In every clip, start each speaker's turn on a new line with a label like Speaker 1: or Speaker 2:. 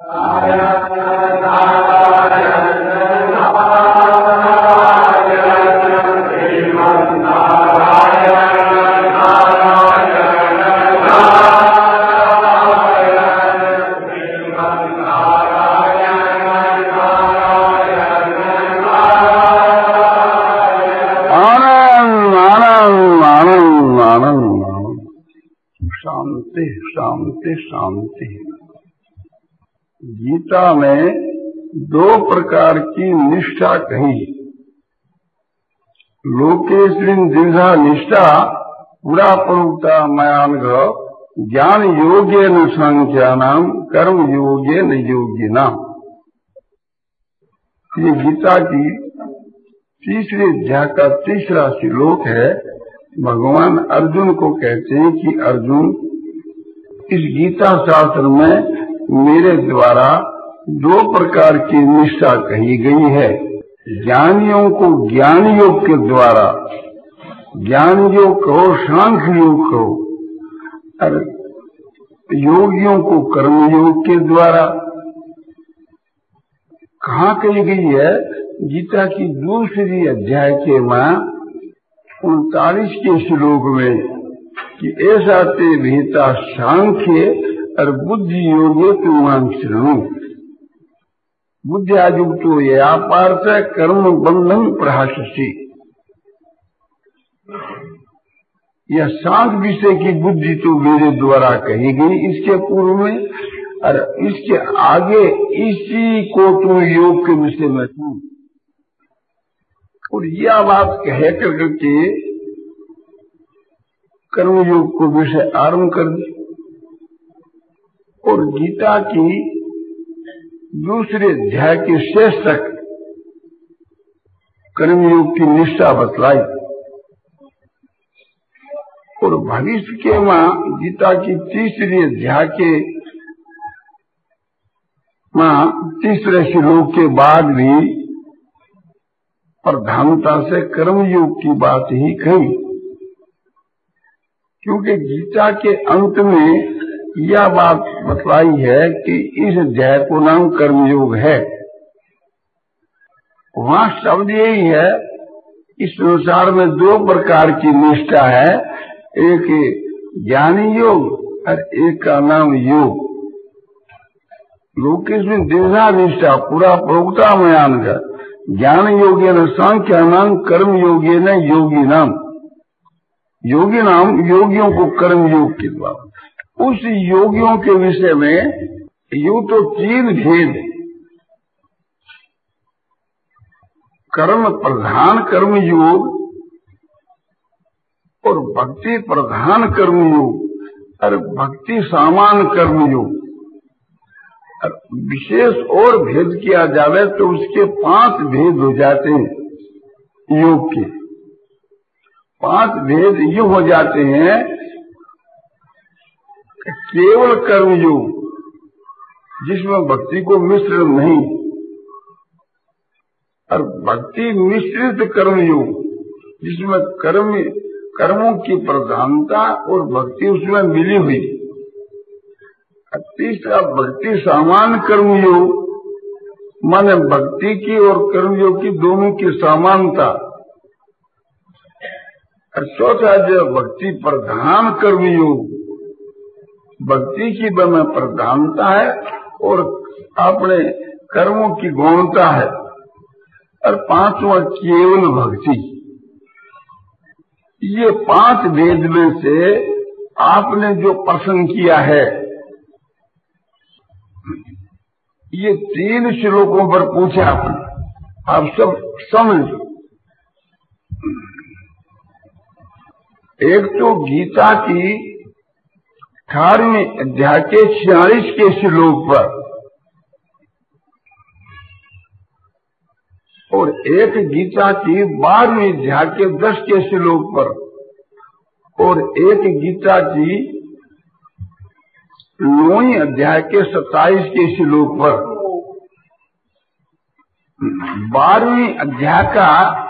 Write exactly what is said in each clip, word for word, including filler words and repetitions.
Speaker 1: शांति शांति। गीता में दो प्रकार की निष्ठा कही। लोकेस्मिन् द्विधा निष्ठा पुरा प्रोक्ता मयानघ ज्ञान योगेन सांख्यानां कर्म योगेन योगिनाम्। ये गीता की तीसरे अध्याय का तीसरा श्लोक है। भगवान अर्जुन को कहते हैं कि अर्जुन, इस गीता शास्त्र में मेरे द्वारा दो प्रकार की निष्ठा कही गई है। ज्ञानियों को ज्ञान योग के द्वारा, ज्ञान योग कहो, सांख्य योग कहो, और योगियों को कर्म योग के द्वारा। कहाँ कही गई है? गीता की दूसरी अध्याय के में उनतालीस के श्लोक में कि ऐसा ते विहिता सांख्य और बुद्धि योगे तुमान श्रृणु। बुद्धियायुक्तो यया पार्थ कर्म बंधन प्रहास्यसि। यह सांख्य विषय की बुद्धि तो मेरे द्वारा कही गई इसके पूर्व में, और इसके आगे इसी को तुम योग के विषय में सुन। और यह बात कह करके कर्मयोग को विषय आरंभ कर दी। और गीता की दूसरे अध्याय के शेष तक कर्मयोग की निष्ठा बतलाई। और भविष्य के मां गीता की तीसरी अध्याय के मां तीसरे श्लोक के बाद भी प्रधानता से कर्मयोग की बात ही कही, क्योंकि गीता के अंत में यह बात बतलाई है कि इस अध्याय को नाम कर्मयोग है। वहां शब्द यही है। इस संसार में दो प्रकार की निष्ठा है, एक ज्ञानी योग और एक का नाम योग। लोकेस्मिन् द्विधा निष्ठा पुरा प्रोक्ता मयानघ ज्ञान योगेन सांख्यानां कर्म योगेन योगिनाम्। योगी नाम योगियों को कर्म योग के द्वारा। उस योगियों के विषय में यूं तो तीन भेद, कर्म प्रधान कर्म योग और भक्ति प्रधान कर्म योग और भक्ति सामान कर्म योग। और विशेष और भेद किया जावे तो उसके पांच भेद हो जाते हैं। योग के पांच भेद यूं हो जाते हैं कि केवल कर्म योग जिसमें भक्ति को मिश्रण नहीं, और भक्ति मिश्रित कर्म योग जिसमें कर्म कर्मों की प्रधानता और भक्ति उसमें मिली हुई। तीसरा भक्ति सामान कर्म योग, माने भक्ति की और कर्म योग की दोनों की समानता। और चौथा जो भक्ति प्रधान कर्म योग, भक्ति की बना प्रधानता है और अपने कर्मों की गौणता है। और पांचवा केवल भक्ति। ये पांच भेद में से आपने जो पसंद किया है, ये तीन श्लोकों पर पूछा आपने, आप सब समझ। एक तो गीता की अठारहवीं अध्याय के छियालीस के श्लोक पर, और एक गीता की बारहवीं अध्याय के दस के श्लोक पर, और एक गीता की नौवीं अध्याय के सत्ताईस के श्लोक पर। बारहवीं अध्याय का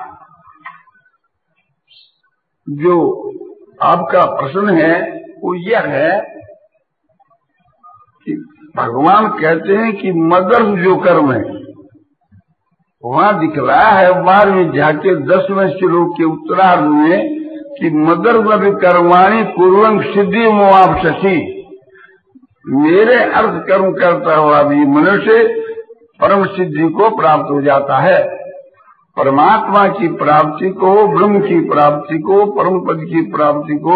Speaker 1: जो आपका प्रश्न है वो यह है कि भगवान कहते हैं कि मदर्स जो कर्म है, वहां दिख रहा है बारहवीं झाके दसवें श्लोक के उत्तरार्ध में कि मदर्स कर्माणी पूर्वं सिद्धि मोआपसि, मेरे अर्थ कर्म करता हुआ भी मनुष्य परम सिद्धि को प्राप्त हो जाता है। परमात्मा की प्राप्ति को, ब्रह्म की प्राप्ति को, परम पद की प्राप्ति को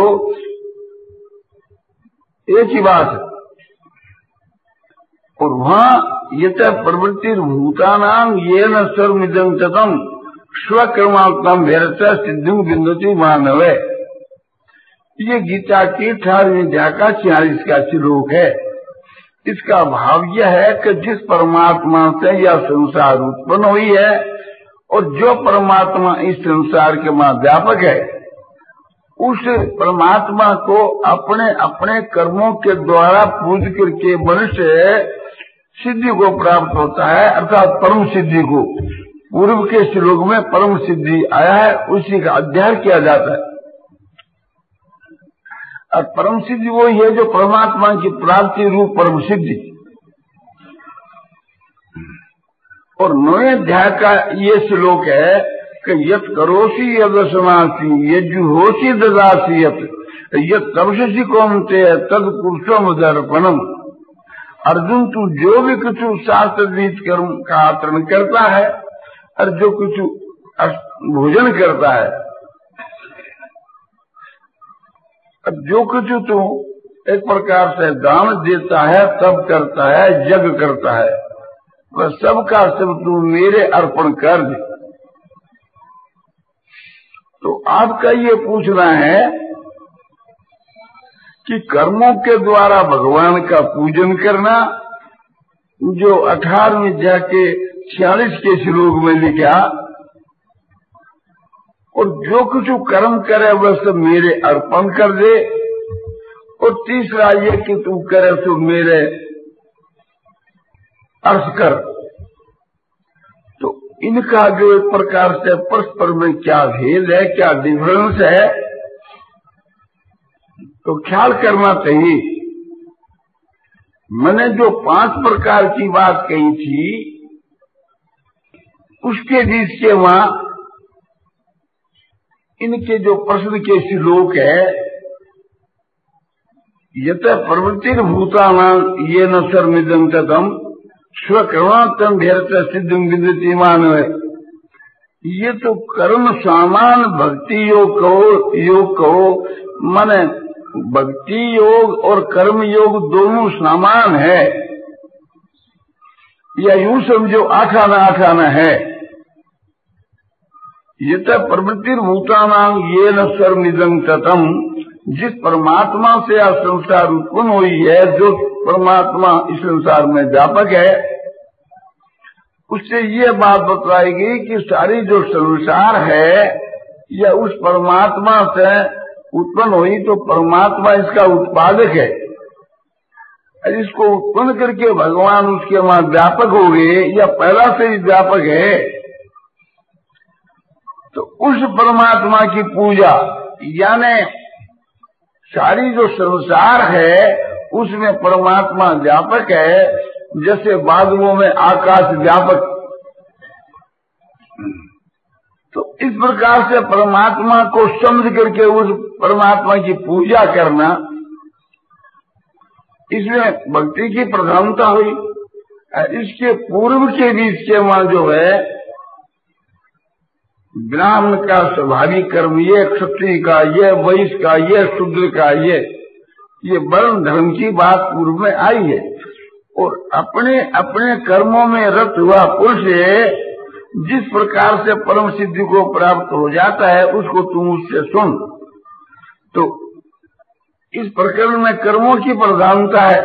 Speaker 1: एक ही बात है। और वहां यत प्रवृत्ति भूतानाम ये न सर्वमिदं ततम स्वकर्मात्म भेरत सिद्धि बिंदुति मानवे। ये गीता की अठारहवीं अध्याय का छियालीस का श्लोक है। इसका भाव यह है कि जिस परमात्मा से यह संसार उत्पन्न हुई है और जो परमात्मा इस संसार के मां व्यापक है, उस परमात्मा को अपने अपने कर्मों के द्वारा पूज करके मनुष्य सिद्धि को प्राप्त होता है, अर्थात परम सिद्धि को। पूर्व के श्लोक में परम सिद्धि आया है, उसी का अध्ययन किया जाता है। और परम सिद्धि वो है जो परमात्मा की प्राप्ति रूप परम सिद्धि। और नौवें अध्याय का ये श्लोक है कि यत करोसी यदसनासी यजुहोसी ददासी यत यत तपसी कौमते तद पुरुषम दर्पणम। अर्जुन, तू जो भी कुछ शास्त्र विहित कर्म का आचरण करता है और जो कुछ भोजन करता है, अब जो कुछ तू एक प्रकार से दान देता है, तब करता है, यज्ञ करता है, वह सब का सब तू मेरे अर्पण कर दे। तो आपका ये पूछना है कि कर्मों के द्वारा भगवान का पूजन करना, जो अठारहवीं अध्याय के छियालीस के श्लोक में लिखा, और जो कुछ कर्म करे वह सब मेरे अर्पण कर दे। और तीसरा ये कि तू करे तो मेरे अर्थ कर। तो इनका जो एक प्रकार से परस्पर में क्या भेद है, क्या डिफरेंस है, तो ख्याल करना चाहिए। मैंने जो पांच प्रकार की बात कही थी, उसके बीच के वहां इनके जो प्रश्न के श्लोक है, यत प्रवृत्ति भूतानां ये न सर्वमिदं ततम स्वकर्मात्म भेरत सिद्धि बिंदुति मानवे। ये तो कर्म सामान भक्ति योग कहो, योग कहो, माने भक्ति योग और कर्म योग दोनों समान है, या यूं समझो आठ आना आठ आना है। ये तो प्रवृत्ति भूतानां ये न सर्वमिदं ततम, जिस परमात्मा से यह संसार उत्पन्न हुई है, जो परमात्मा इस संसार में व्यापक है, उससे ये बात बतलाएगी कि सारी जो संसार है यह उस परमात्मा से उत्पन्न हुई, तो परमात्मा इसका उत्पादक है। इसको उत्पन्न करके भगवान उसके वहां व्यापक हो गए, या पहला से ही व्यापक है। तो उस परमात्मा की पूजा, यानी सारी जो संसार है उसमें परमात्मा व्यापक है, जैसे बादलों में आकाश व्यापक। तो इस प्रकार से परमात्मा को समझ करके उस परमात्मा की पूजा करना, इसमें भक्ति की प्रधानता हुई। इसके पूर्व के बीच के वहां जो है ब्राह्मण का स्वाभाविक कर्म, ये क्षत्रिय का, ये वैश्य का, ये शूद्र का, ये ये वर्ण धर्म की बात पूर्व में आई है। और अपने अपने कर्मों में रत हुआ पुरुष जिस प्रकार से परम सिद्धि को प्राप्त हो जाता है, उसको तुम उससे सुन। तो इस प्रकरण में कर्मों की प्रधानता है,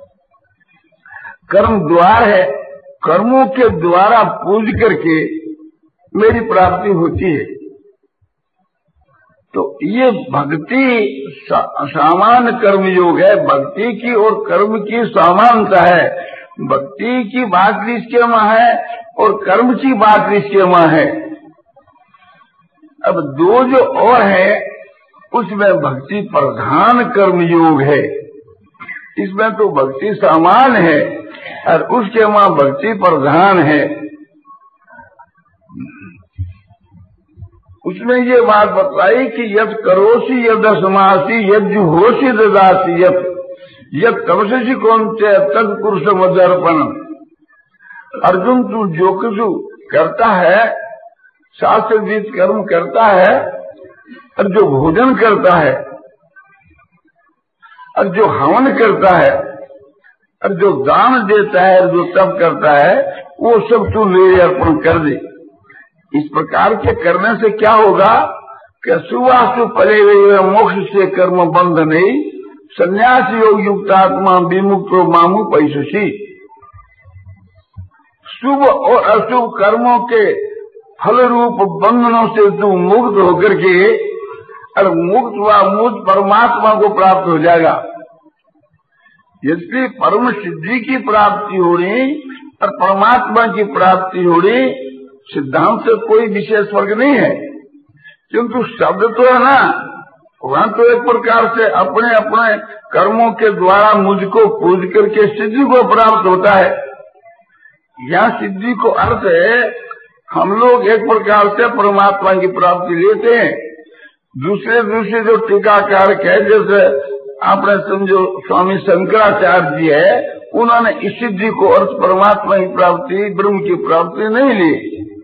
Speaker 1: कर्म द्वार है, कर्मों के द्वारा पूज करके मेरी प्राप्ति होती है। तो ये भक्ति सा, सामान्य कर्म योग है, भक्ति की और कर्म की समानता है। भक्ति की बात इसके वहां है और कर्म की बात इसके वहां है। अब दो जो और है, उसमें भक्ति प्रधान कर्म योग है, इसमें तो भक्ति सामान है और उसके वहां भक्ति प्रधान है। उसमें ये बात बताई कि यद करोसी यद असमासी यद जुहोसी ददासी यद यद तपसी कौन से तद पुरुष मदर्पण। अर्जुन तू जो कुछ करता है, शास्त्र विहित कर्म करता है, और जो भोजन करता है, और जो हवन करता है, और जो दान देता है, और जो तप करता है, वो सब तू मेरे अर्पण कर दे। इस प्रकार के करने से क्या होगा कि सुवास्तु परे हुए मोक्ष से कर्म बंध नहीं, संन्यास योग युक्त आत्मा विमुक्तो मामू पैसुषी। शुभ और अशुभ कर्मों के फल रूप बंधनों से तू मुक्त होकर के और मुक्त व मुक्त परमात्मा को प्राप्त हो जाएगा। यदि परम सिद्धि की प्राप्ति हो रही और परमात्मा की प्राप्ति हो रही, सिद्धांत से कोई विशेष वर्ग नहीं है, किंतु शब्द तो है ना, वहां तो एक प्रकार से अपने अपने कर्मों के द्वारा मुझको पूज करके सिद्धि को प्राप्त होता है। यहाँ सिद्धि को अर्थ है हम लोग एक प्रकार से परमात्मा की प्राप्ति लेते हैं। दूसरे दूसरे जो टीकाकार है, जैसे आपने समझो स्वामी शंकराचार्य जी है, उन्होंने इस सिद्धि को अर्थ परमात्मा की प्राप्ति, ब्रह्म की प्राप्ति नहीं ली।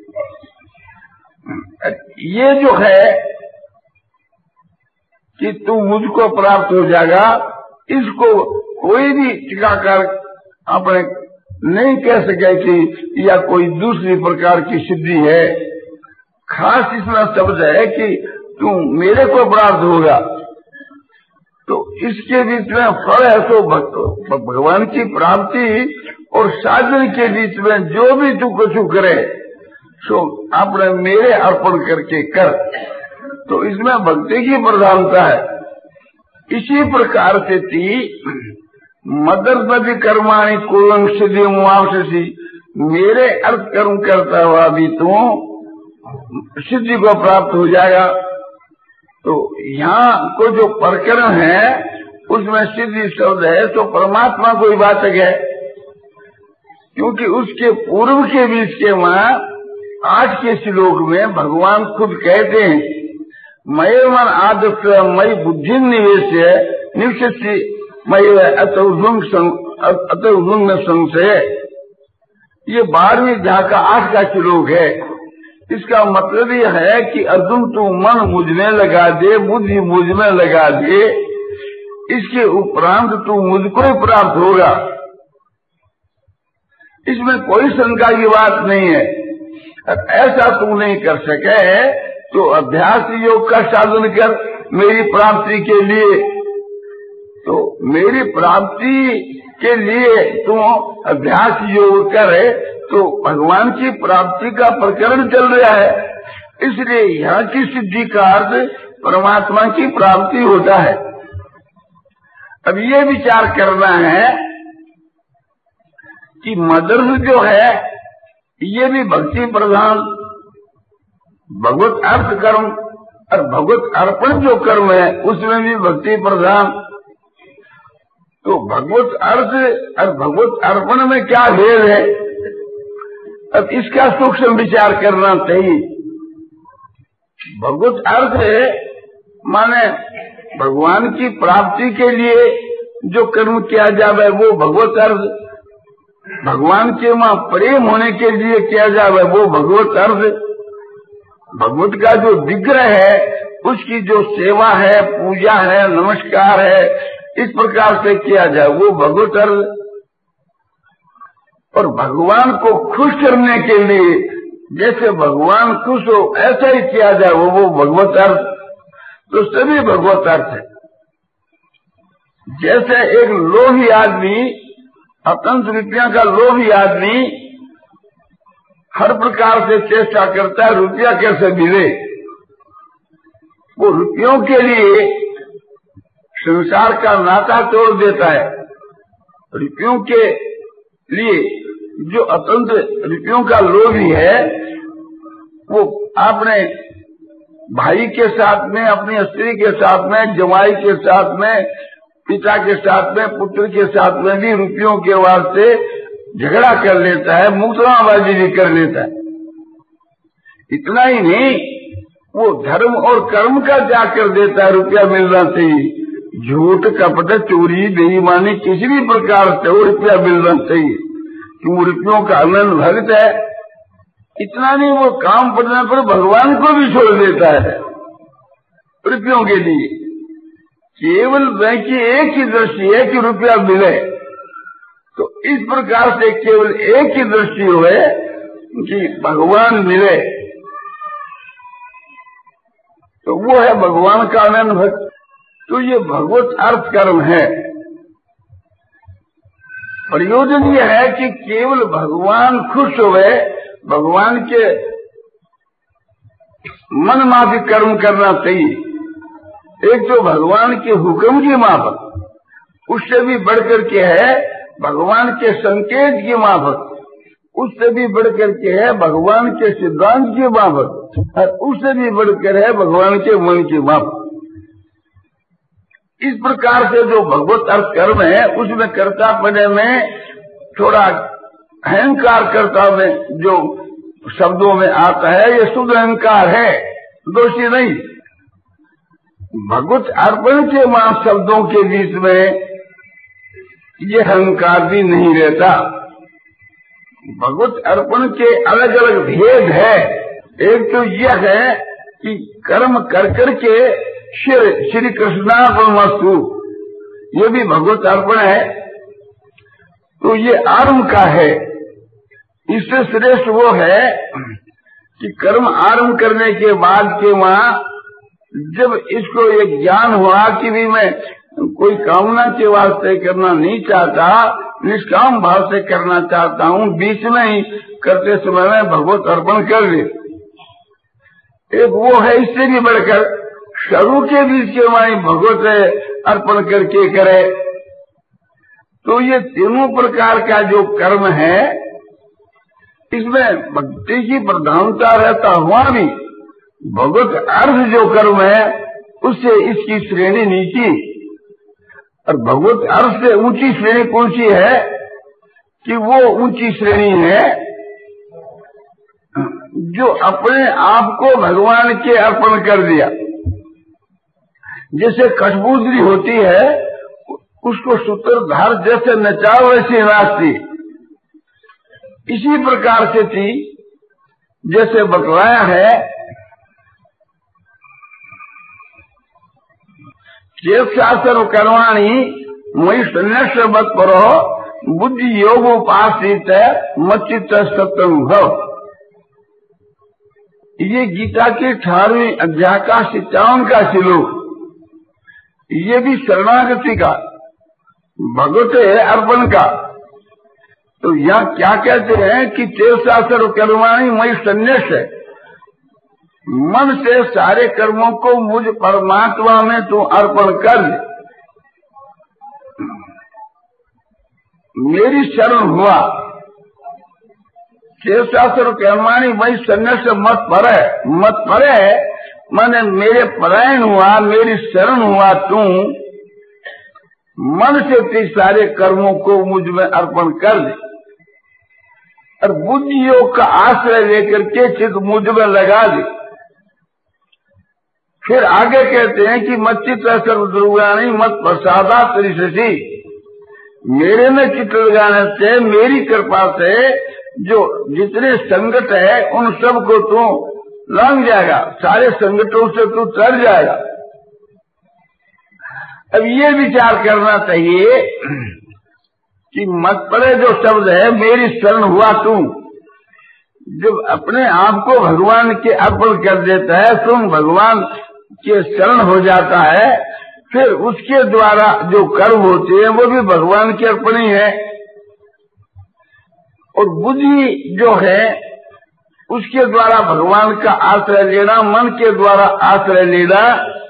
Speaker 1: ये जो है कि तू मुझको प्राप्त हो जाएगा, इसको कोई भी टीकाकार अपने नहीं कह सके कि या कोई दूसरी प्रकार की सिद्धि है। खास इसमें शब्द है कि तू मेरे को प्राप्त होगा। तो इसके बीच में फल है तो भगवान की प्राप्ति और साधन के बीच में जो भी तू कुछ करे सो आपने मेरे अर्पण करके कर, तो इसमें भक्ति की प्रधानता है। इसी प्रकार से ती मदर्पति कर्माणि कुलं सिद्धि मुआवसी, मेरे अर्थ कर्म करता हुआ भी तू सिद्धि को प्राप्त हो जाएगा। तो यहाँ को जो प्रकरण है उसमें सिद्धि शब्द है तो परमात्मा को ही वाचक है, क्योंकि उसके पूर्व के बीच के वहां आज के श्लोक में भगवान खुद कहते हैं, मय मन आदत मई बुद्धि निवेश निवसी मय अतुम संशय। ये बारहवीं अध्याय का आठ का श्लोक है। इसका मतलब यह है कि अर्जुन तू मन मुझ में लगा दे, बुद्धि मुझ में लगा दे, इसके उपरांत तू मुझको ही प्राप्त होगा। इसमें कोई शंका की बात नहीं है। ऐसा तू नहीं कर सके तो अभ्यास योग का साधन कर मेरी प्राप्ति के लिए। तो मेरी प्राप्ति के लिए तू अभ्यास योग करे, तो भगवान की प्राप्ति का प्रकरण चल रहा है, इसलिए यहाँ की सिद्धि का अर्थ परमात्मा की प्राप्ति होता है। अब ये विचार करना है कि मदर्स जो है ये भी भक्ति प्रधान, भगवत अर्थ कर्म और भगवत अर्पण जो कर्म है उसमें भी भक्ति प्रधान। तो भगवत अर्थ और भगवत अर्पण में क्या भेद है, अब इसका सूक्ष्म विचार करना चाहिए। भगवत अर्थ है माने भगवान की प्राप्ति के लिए जो कर्म किया जावे वो भगवत अर्थ, भगवान के वहां प्रेम होने के लिए किया जावे वो भगवत अर्थ, भगवत का जो विग्रह है उसकी जो सेवा है, पूजा है, नमस्कार है, इस प्रकार से किया जाए वो भगवत अर्थ। और भगवान को खुश करने के लिए जैसे भगवान खुश हो ऐसा ही किया जाए वो वो भगवत अर्थ। तो सभी भगवत अर्थ है। जैसे एक लोभी आदमी, अत्यंत रुपया का लोभी आदमी हर प्रकार से चेष्टा करता है रुपया कैसे मिले, वो रुपयों के लिए संसार का नाता तोड़ देता है। रुपयों के लिए जो अत्यंत रुपयों का लोभी है वो अपने भाई के साथ में, अपनी स्त्री के साथ में, जमाई के साथ में पिता के साथ में, पुत्र के साथ में भी रुपयों के वास्ते झगड़ा कर लेता है, मुकदमाबाजी भी कर लेता है। इतना ही नहीं, वो धर्म और कर्म का त्याग कर देता है रुपया मिलना चाहिए। झूठ, कपट, चोरी, बेईमानी किसी भी प्रकार से वो रुपया मिलना चाहिए, क्यों रुपयों का आनंद भक्त है। इतना नहीं, वो काम पड़ने पर भगवान को भी छोड़ देता है रुपयों के लिए। केवल बैंक की एक ही दृष्टि है कि रुपया मिले, तो इस प्रकार से केवल एक ही दृष्टि हुए कि भगवान मिले, तो वो है भगवान का आनंद भक्त। तो ये भगवत अर्थ कर्म है। प्रयोजन ये है कि केवल भगवान खुश हुए, भगवान के मन माफिक कर्म करना चाहिए। एक तो भगवान के हुक्म की माफक, उससे भी बढ़कर के है भगवान के संकेत की माफक, उससे भी बढ़कर के है भगवान के सिद्धांत की माफक, और उससे भी बढ़कर है भगवान के मन की माफक। इस प्रकार से जो भगवत अर्थ कर्म है, उसमें कर्ता पने में थोड़ा अहंकार कर्ता में जो शब्दों में आता है, ये शुद्ध अहंकार है, दोषी नहीं। भगवत अर्पण के मां शब्दों के बीच में ये अहंकार भी नहीं रहता। भगवत अर्पण के अलग अलग भेद है। एक तो यह है कि कर्म कर करके श्री श्री कृष्णार्पणमस्तु, ये भी भगवत अर्पण है, तो ये आरंभ का है। इससे श्रेष्ठ वो है कि कर्म आरंभ करने के बाद के वहां जब इसको एक ज्ञान हुआ कि भी मैं कोई कामना के वास्ते करना नहीं चाहता, निष्काम भाव से करना चाहता हूँ, बीच में ही करते समय में भगवत अर्पण कर दे। एक वो है, इससे भी बढ़कर शुरू के बीच के वहीं भगवत अर्पण करके करे। तो ये तीनों प्रकार का जो कर्म है, इसमें भक्ति की प्रधानता रहता हुआ भी भगवत अर्थ जो कर्म है उससे इसकी श्रेणी नीची, और भगवत अर्थ से ऊंची श्रेणी कौन सी है कि वो ऊंची श्रेणी है जो अपने आप को भगवान के अर्पण कर दिया। जैसे कठपुतली होती है, उसको सूत्रधार जैसे नचाओ वैसे नाचती, इसी प्रकार से थी। जैसे बतलाया है शास्त्र करवाणी मई संन्यास मत परो बुद्धि योग उपासित मच्चित सत्संग। ये गीता के अठारहवीं अध्याय का सत्तावन का श्लोक, ये भी शरणागति का भगवत अर्पण का। तो यहाँ क्या कहते हैं कि तेल शास्त्र कर्माणी मई संन्यास है, मन से सारे कर्मों को मुझ परमात्मा में तू अर्पण कर, मेरी शरण हुआ। तेल शास्त्र कर्माणी मई संन्यास मत परे, मत परे माने मेरे परायण हुआ, मेरी शरण हुआ तू, मन से ते सारे कर्मों को मुझ में अर्पण कर दे, और बुद्धि योग का आश्रय लेकर के चित्त मुझ में लगा दे। फिर आगे कहते हैं कि मच्चित सर्वदुर्गाणी मत प्रसादा त्रिशसी, मेरे में चित्त लगाने से, मेरी कृपा से जो जितने संकट है उन सब को तू लंघ जाएगा, सारे संकटों से तू तर जाएगा। अब ये विचार करना चाहिए कि मत पड़े जो शब्द है मेरी शरण हुआ तू, जब अपने आप को भगवान के अर्पण कर देता है, तुम भगवान के शरण हो जाता है, फिर उसके द्वारा जो कर्म होते हैं वो भी भगवान के अर्पण ही है। और बुद्धि जो है उसके द्वारा भगवान का आश्रय लेना, मन के द्वारा आश्रय लेना।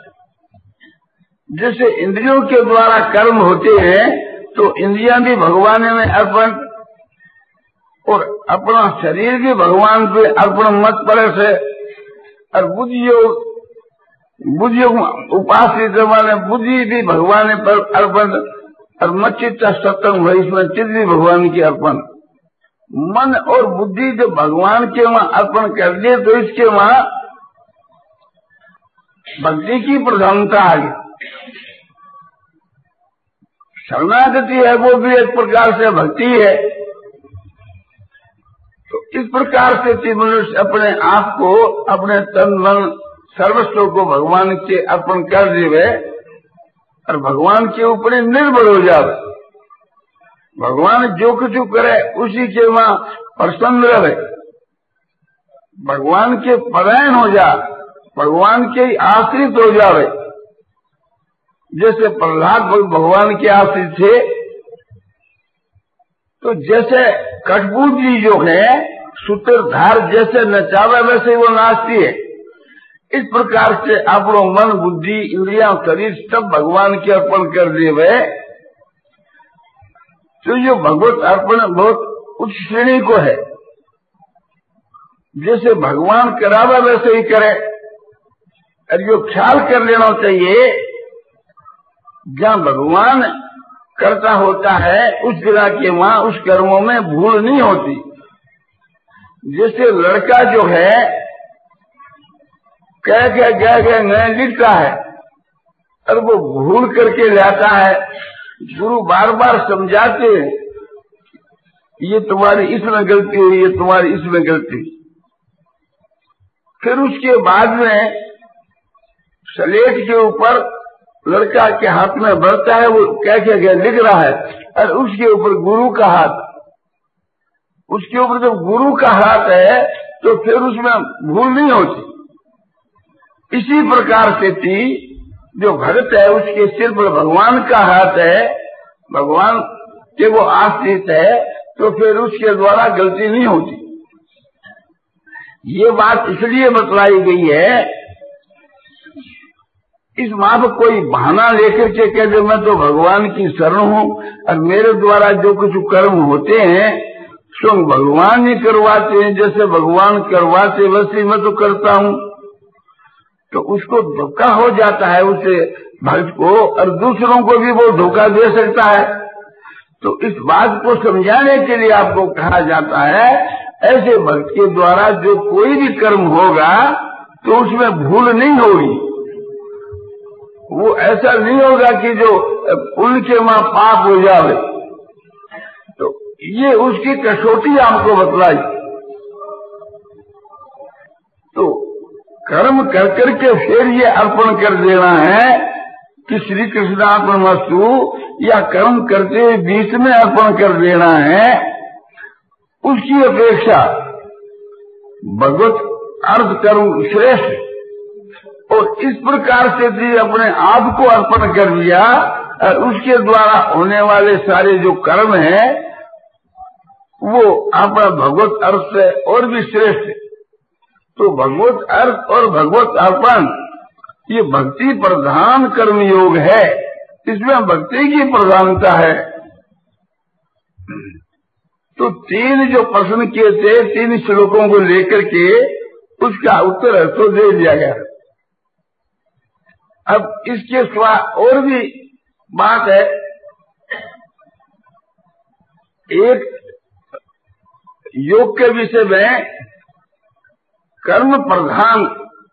Speaker 1: जैसे इंद्रियों के द्वारा कर्म होते हैं तो इंद्रियां भी भगवान में अर्पण, और अपना शरीर भी भगवान पे अर्पण मत पड़े से, और बुद्धि योग बुद्धि उपासित माने बुद्धि भी भगवान पर अर्पण, और मच्चित सत्संग है, इसमें चित्त भी भगवान की अर्पण। मन और बुद्धि जो भगवान के वहां अर्पण कर दिए तो इसके वहां भक्ति की प्रधानता आ गई। शरणागति है वो भी एक प्रकार से भक्ति है। तो इस प्रकार से मनुष्य अपने आप को, अपने तन मन सर्वस्व को भगवान के अर्पण कर देवे और भगवान के ऊपर निर्भर हो जावे। भगवान जो कुछ करे उसी के वहां प्रसन्न रहे, भगवान के परायण हो जा, भगवान के आश्रित हो जावे। जैसे प्रहलाद भगवान के आश्रित थे, तो जैसे कठपुतली जो है सूत्रधार जैसे नचावे वैसे वो नाचती है। इस प्रकार से अपनो मन बुद्धि इंद्रिया शरीर सब भगवान के अर्पण कर देवे तो ये भगवत अर्पण बहुत उच्च श्रेणी को है। जैसे भगवान करावे वैसे ही करे। और जो ख्याल कर लेना चाहिए, जहाँ भगवान करता होता है उस जगह के वहां उस कर्मों में भूल नहीं होती। जैसे लड़का जो है कह के गह गह नहीं लिखता है और वो भूल करके लाता है, गुरु बार बार समझाते हैं ये तुम्हारी इसमें गलती हुई, ये तुम्हारी इसमें गलती। फिर उसके बाद में स्लेट के ऊपर लड़का के हाथ में बढ़ता है, वो कह के गह लिख रहा है और उसके ऊपर गुरु का हाथ, उसके ऊपर जब गुरु का हाथ है तो फिर उसमें भूल नहीं होती। इसी प्रकार से थी जो भक्त है उसके सिर पर भगवान का हाथ है, भगवान के वो आश्रित है, तो फिर उसके द्वारा गलती नहीं होती। ये बात इसलिए बतलाई गई है, इस माँ पर कोई बहाना लेकर के कह दे मैं तो भगवान की शरण हूँ और मेरे द्वारा जो कुछ कर्म होते हैं स्वयं भगवान ही करवाते हैं, जैसे भगवान करवाते वैसे मैं तो करता हूँ, तो उसको धोखा हो जाता है उसे भक्त को, और दूसरों को भी वो धोखा दे सकता है। तो इस बात को समझाने के लिए आपको कहा जाता है ऐसे भक्त के द्वारा जो कोई भी कर्म होगा तो उसमें भूल नहीं होगी। वो ऐसा नहीं होगा कि जो उनके वहां पाप हो जाए। तो ये उसकी कसौटी आपको बतलाई। तो कर्म कर करके फिर ये अर्पण कर देना है कि श्री कृष्णार्पणमस्तु, या कर्म करते हुए बीच में अर्पण कर देना है, उसकी अपेक्षा भगवत अर्थ कर्म श्रेष्ठ। और इस प्रकार से भी अपने आप को अर्पण कर दिया और उसके द्वारा होने वाले सारे जो कर्म हैं वो अपना भगवत अर्थ से और भी श्रेष्ठ। तो भगवत अर्थ और भगवत अर्पण ये भक्ति प्रधान कर्म योग है, इसमें भक्ति की प्रधानता है। तो तीन जो प्रश्न किए थे, तीन श्लोकों को लेकर के उसका उत्तर तो दे दिया गया। अब इसके सिवा और भी बात है। एक योग के विषय में कर्म प्रधान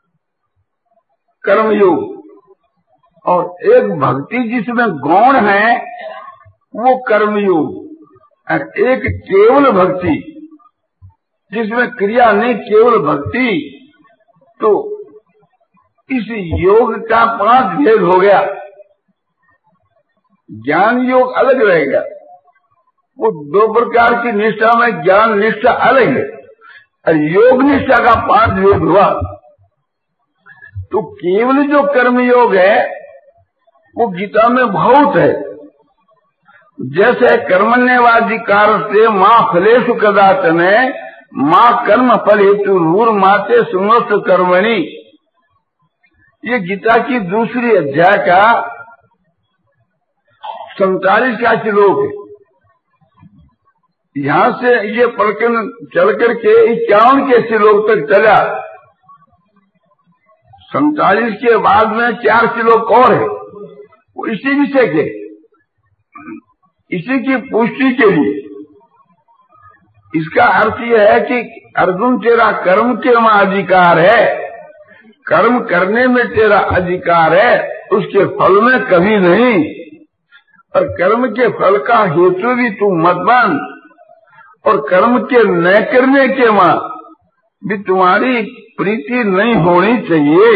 Speaker 1: कर्म योग, और एक भक्ति जिसमें गौण है वो कर्म योग, और एक केवल भक्ति जिसमें क्रिया नहीं केवल भक्ति। तो इस योग का पांच भेद हो गया। ज्ञान योग अलग रहेगा, वो दो प्रकार की निष्ठा में ज्ञान निष्ठा अलग है, और योग निष्ठा का पांच भेद हुआ। तो केवल जो कर्म योग है वो गीता में बहुत है। जैसे कर्मण्यवाधिकार से माँ फलेषु कदाचन, माँ कर्म फल हेतु मूर माते सुमस्त कर्मणि, ये गीता की दूसरी अध्याय का सैतालीस का श्लोक है। यहां से ये पढ़कर चल करके इक्यावन के श्लोक तक चला। सैतालीस के बाद में चार श्लोक और है, वो इसी विषय के, इसी की पुष्टि के लिए। इसका अर्थ यह है कि अर्जुन तेरा कर्म के में अधिकार है, कर्म करने में तेरा अधिकार है, उसके फल में कभी नहीं। और कर्म के फल का हेतु भी तू मत बन, और कर्म के न करने के मां भी तुम्हारी प्रीति नहीं होनी चाहिए।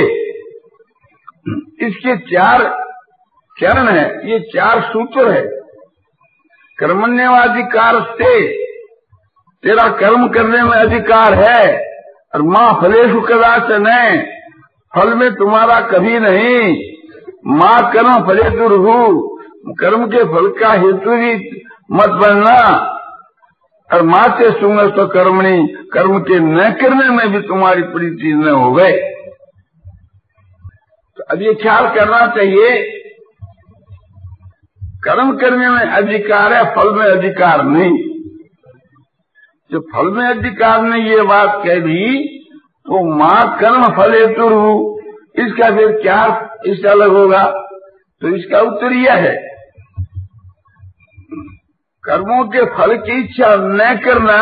Speaker 1: इसके चार चरण है, ये चार सूत्र है। कर्मण्यवाधिकार से तेरा कर्म करने में अधिकार है, और माँ फलेषु कदाचन, फल में तुम्हारा कभी नहीं। माँ कर्म फलेषुर्हु, कर्म के फल का हेतु भी मत बनना। और माँ से सुंग तो कर्मणी, कर्म के न करने में भी तुम्हारी प्रीति न हो गए। तो अब ये ख्याल करना चाहिए, कर्म करने में अधिकार है, फल में अधिकार नहीं। जो फल में अधिकार ने ये बात कह दी, तो माँ कर्म फल हेतु, इसका फिर क्या इससे अलग होगा? तो इसका उत्तर यह है, कर्मों के फल की इच्छा न करना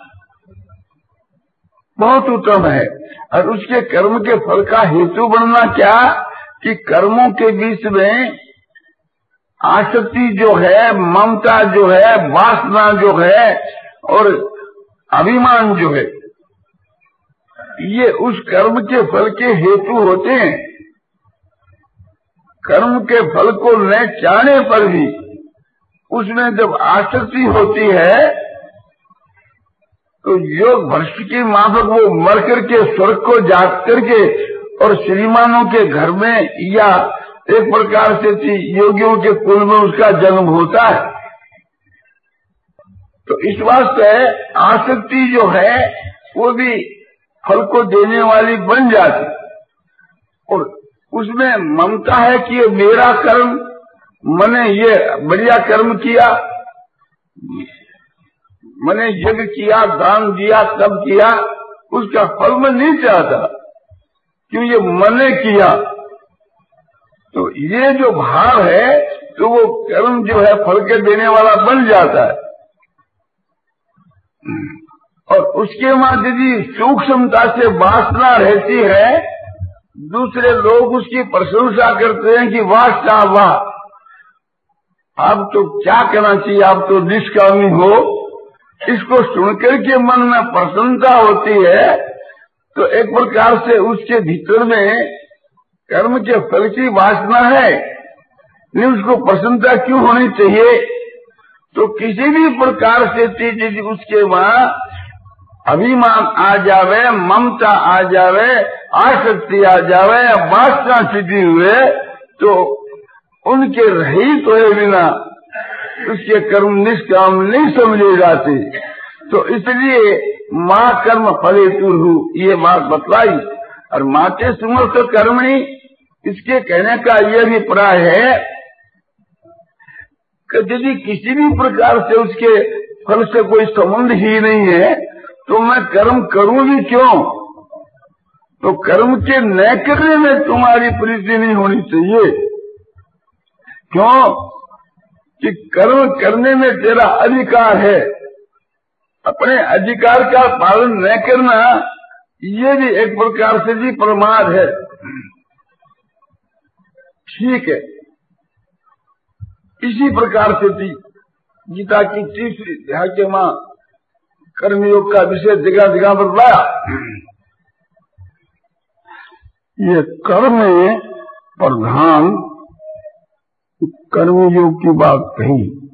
Speaker 1: बहुत उत्तम है, और उसके कर्म के फल का हेतु बनना क्या कि कर्मों के बीच में आसक्ति जो है, ममता जो है, वासना जो है, और अभिमान जो है, ये उस कर्म के फल के हेतु होते हैं। कर्म के फल को न चाहने पर भी उसमें जब आसक्ति होती है, तो योग भ्रष्ट की माफक वो मर करके स्वर्ग को जाग करके और श्रीमानों के घर में या एक प्रकार से योगियों के कुल में उसका जन्म होता है। तो इस वास्ते आसक्ति जो है वो भी फल को देने वाली बन जाती, और उसमें ममता है कि ये मेरा कर्म, मैंने ये बढ़िया कर्म किया, मैंने यज्ञ किया, दान दिया, तब किया, उसका फल मैं नहीं चाहता, क्यों ये मैंने किया। तो ये जो भाव है, तो वो कर्म जो है फल के देने वाला बन जाता है। और उसके बाद यदि सूक्ष्मता से वासना रहती है, दूसरे लोग उसकी प्रशंसा करते हैं कि वाह क्या वाह, आप तो क्या कहना चाहिए, आप तो निष्कामी हो। इसको सुनकर के मन में प्रसन्नता होती है, तो एक प्रकार से उसके भीतर में कर्म के फल की वासना है, नहीं उसको प्रसन्नता क्यों होनी चाहिए? तो किसी भी प्रकार से चीज उसके वहां अभिमान आ जावे, ममता आ जावे, आसक्ति आ जावे, वासना छिपी हुए, तो उनके रहित हुए बिना उसके कर्म निष्काम नहीं समझे जाते। तो इसलिए माँ कर्म फलेतुर्हु ये बात बतलाई। और माते सुमर्थ कर्मणि, इसके कहने का यह अभिप्राय है कि यदि किसी भी प्रकार से उसके फल से कोई संबंध ही नहीं है, तो मैं कर्म करूं भी क्यों? तो कर्म के न करने में तुम्हारी प्रीति नहीं होनी चाहिए। क्यों? कि कर्म करने में तेरा अधिकार है, अपने अधिकार का पालन न करना ये भी एक प्रकार से भी प्रमाद है। ठीक है, इसी प्रकार से थी गीता की तीसरी अध्याय के मां कर्मयोग का विषय जगह जगह बतलाया। ये कर्म प्रधान कर्मयोग की बात कही।